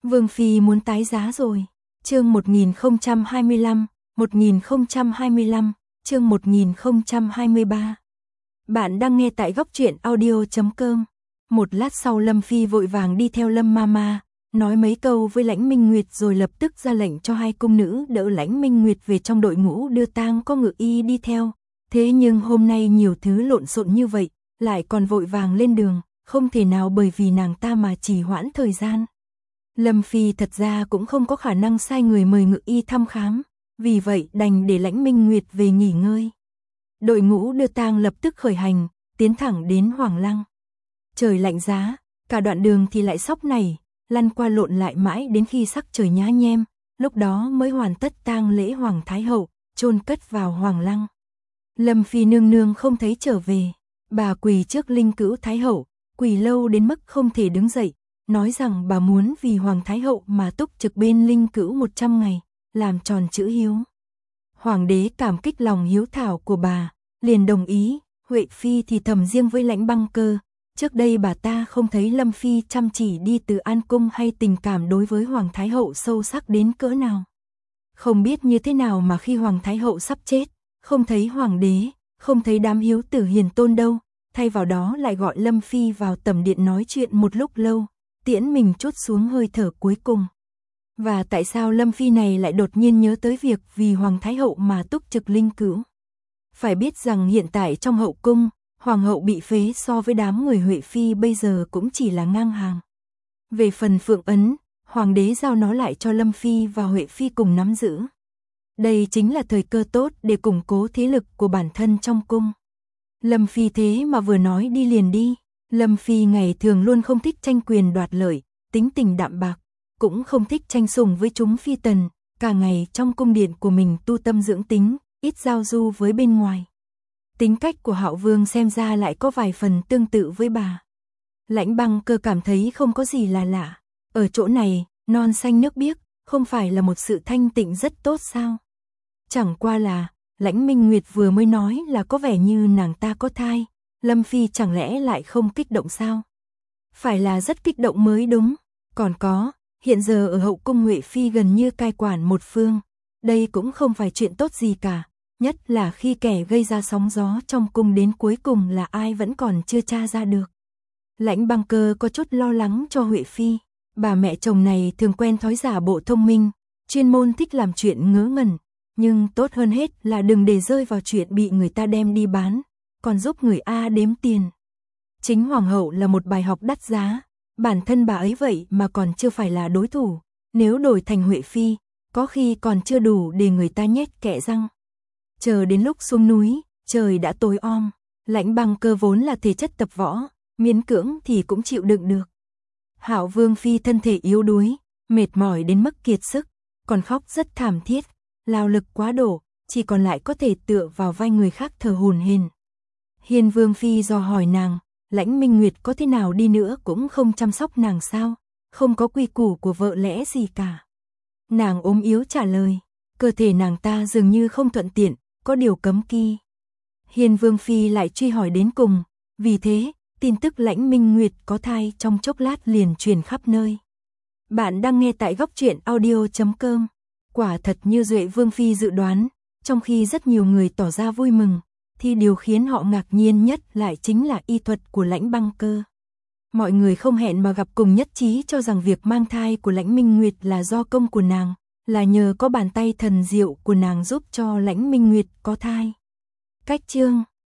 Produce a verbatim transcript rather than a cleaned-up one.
Vương Phi muốn tái giá rồi. Chương một nghìn không trăm hai mươi lăm, một nghìn không trăm hai mươi lăm, chương một nghìn không trăm hai mươi ba. Bạn đang nghe tại góc truyện audio chấm com. Một lát sau Lâm Phi vội vàng đi theo Lâm Mama, nói mấy câu với Lãnh Minh Nguyệt rồi lập tức ra lệnh cho hai cung nữ đỡ Lãnh Minh Nguyệt về trong đội ngũ đưa tang, có ngự y đi theo. Thế nhưng hôm nay nhiều thứ lộn xộn như vậy, lại còn vội vàng lên đường, không thể nào bởi vì nàng ta mà trì hoãn thời gian. Lâm Phi thật ra cũng không có khả năng sai người mời ngự y thăm khám, vì vậy đành để Lãnh Minh Nguyệt về nghỉ ngơi. Đội ngũ đưa tang lập tức khởi hành, tiến thẳng đến Hoàng Lăng. Trời lạnh giá, cả đoạn đường thì lại sóc nảy, lăn qua lộn lại mãi đến khi sắc trời nhá nhem, lúc đó mới hoàn tất tang lễ Hoàng Thái Hậu, chôn cất vào Hoàng Lăng. Lâm Phi nương nương không thấy trở về, bà quỳ trước linh cữu Thái Hậu, quỳ lâu đến mức không thể đứng dậy, nói rằng bà muốn vì Hoàng Thái Hậu mà túc trực bên linh cữu một trăm ngày, làm tròn chữ hiếu. Hoàng đế cảm kích lòng hiếu thảo của bà, liền đồng ý. Huệ Phi thì thầm riêng với Lãnh Băng Cơ, trước đây bà ta không thấy Lâm Phi chăm chỉ đi từ An Cung hay tình cảm đối với Hoàng Thái Hậu sâu sắc đến cỡ nào. Không biết như thế nào mà khi Hoàng Thái Hậu sắp chết, không thấy Hoàng đế, không thấy đám hiếu tử hiền tôn đâu, thay vào đó lại gọi Lâm Phi vào tẩm điện nói chuyện một lúc lâu, tiễn mình trút xuống hơi thở cuối cùng. Và tại sao Lâm Phi này lại đột nhiên nhớ tới việc vì Hoàng Thái Hậu mà túc trực linh cữu? Phải biết rằng hiện tại trong hậu cung, Hoàng hậu bị phế so với đám người Huệ Phi bây giờ cũng chỉ là ngang hàng. Về phần Phượng Ấn, Hoàng đế giao nó lại cho Lâm Phi và Huệ Phi cùng nắm giữ. Đây chính là thời cơ tốt để củng cố thế lực của bản thân trong cung. Lâm Phi thế mà vừa nói đi liền đi. Lâm Phi ngày thường luôn không thích tranh quyền đoạt lợi, tính tình đạm bạc, cũng không thích tranh sủng với chúng phi tần, cả ngày trong cung điện của mình tu tâm dưỡng tính, ít giao du với bên ngoài. Tính cách của Hạo Vương xem ra lại có vài phần tương tự với bà. Lãnh Băng Cơ cảm thấy không có gì là lạ. Ở chỗ này, non xanh nước biếc, không phải là một sự thanh tịnh rất tốt sao? Chẳng qua là, Lãnh Minh Nguyệt vừa mới nói là có vẻ như nàng ta có thai, Lâm Phi chẳng lẽ lại không kích động sao? Phải là rất kích động mới đúng. Còn có, hiện giờ ở hậu cung Huệ Phi gần như cai quản một phương, đây cũng không phải chuyện tốt gì cả, nhất là khi kẻ gây ra sóng gió trong cung đến cuối cùng là ai vẫn còn chưa tra ra được. Lãnh Băng Cơ có chút lo lắng cho Huệ Phi, bà mẹ chồng này thường quen thói giả bộ thông minh, chuyên môn thích làm chuyện ngớ ngẩn, nhưng tốt hơn hết là đừng để rơi vào chuyện bị người ta đem đi bán, còn giúp người A đếm tiền. Chính Hoàng hậu là một bài học đắt giá, bản thân bà ấy vậy mà còn chưa phải là đối thủ, nếu đổi thành Huệ Phi, có khi còn chưa đủ để người ta nhét kẽ răng. Chờ đến lúc xuống núi, trời đã tối om, Lãnh Băng Cơ vốn là thể chất tập võ, miễn cưỡng thì cũng chịu đựng được. Hạo Vương Phi thân thể yếu đuối, mệt mỏi đến mức kiệt sức, còn khóc rất thảm thiết, lao lực quá độ, chỉ còn lại có thể tựa vào vai người khác thở hổn hển. Hiên Vương Phi dò hỏi nàng, Lãnh Minh Nguyệt có thế nào đi nữa cũng không chăm sóc nàng sao, không có quy củ của vợ lẽ gì cả. Nàng ốm yếu trả lời, cơ thể nàng ta dường như không thuận tiện, có điều cấm kỵ. Hiên Vương Phi lại truy hỏi đến cùng, vì thế, tin tức Lãnh Minh Nguyệt có thai trong chốc lát liền truyền khắp nơi. Bạn đang nghe tại góc truyện audio chấm com. Quả thật như Duệ Vương Phi dự đoán, trong khi rất nhiều người tỏ ra vui mừng, thì điều khiến họ ngạc nhiên nhất lại chính là y thuật của Lãnh Băng Cơ. Mọi người không hẹn mà gặp cùng nhất trí cho rằng việc mang thai của Lãnh Minh Nguyệt là do công của nàng, là nhờ có bàn tay thần diệu của nàng giúp cho Lãnh Minh Nguyệt có thai. Cách chương